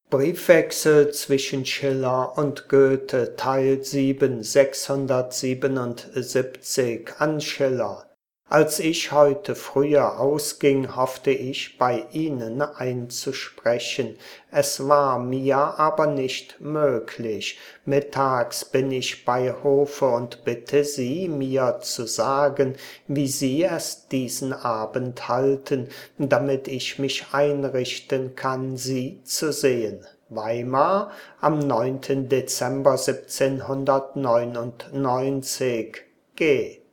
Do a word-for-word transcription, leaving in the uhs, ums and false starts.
Briefwechsel zwischen Schiller und Goethe, Teil sieben, sechshundertsiebenundsiebzig an Schiller. Als ich heute früher ausging, hoffte ich, bei Ihnen einzusprechen. Es war mir aber nicht möglich. Mittags bin ich bei Hofe und bitte Sie, mir zu sagen, wie Sie es diesen Abend halten, damit ich mich einrichten kann, Sie zu sehen. Weimar am neunten Dezember siebzehnhundertneunundneunzig. G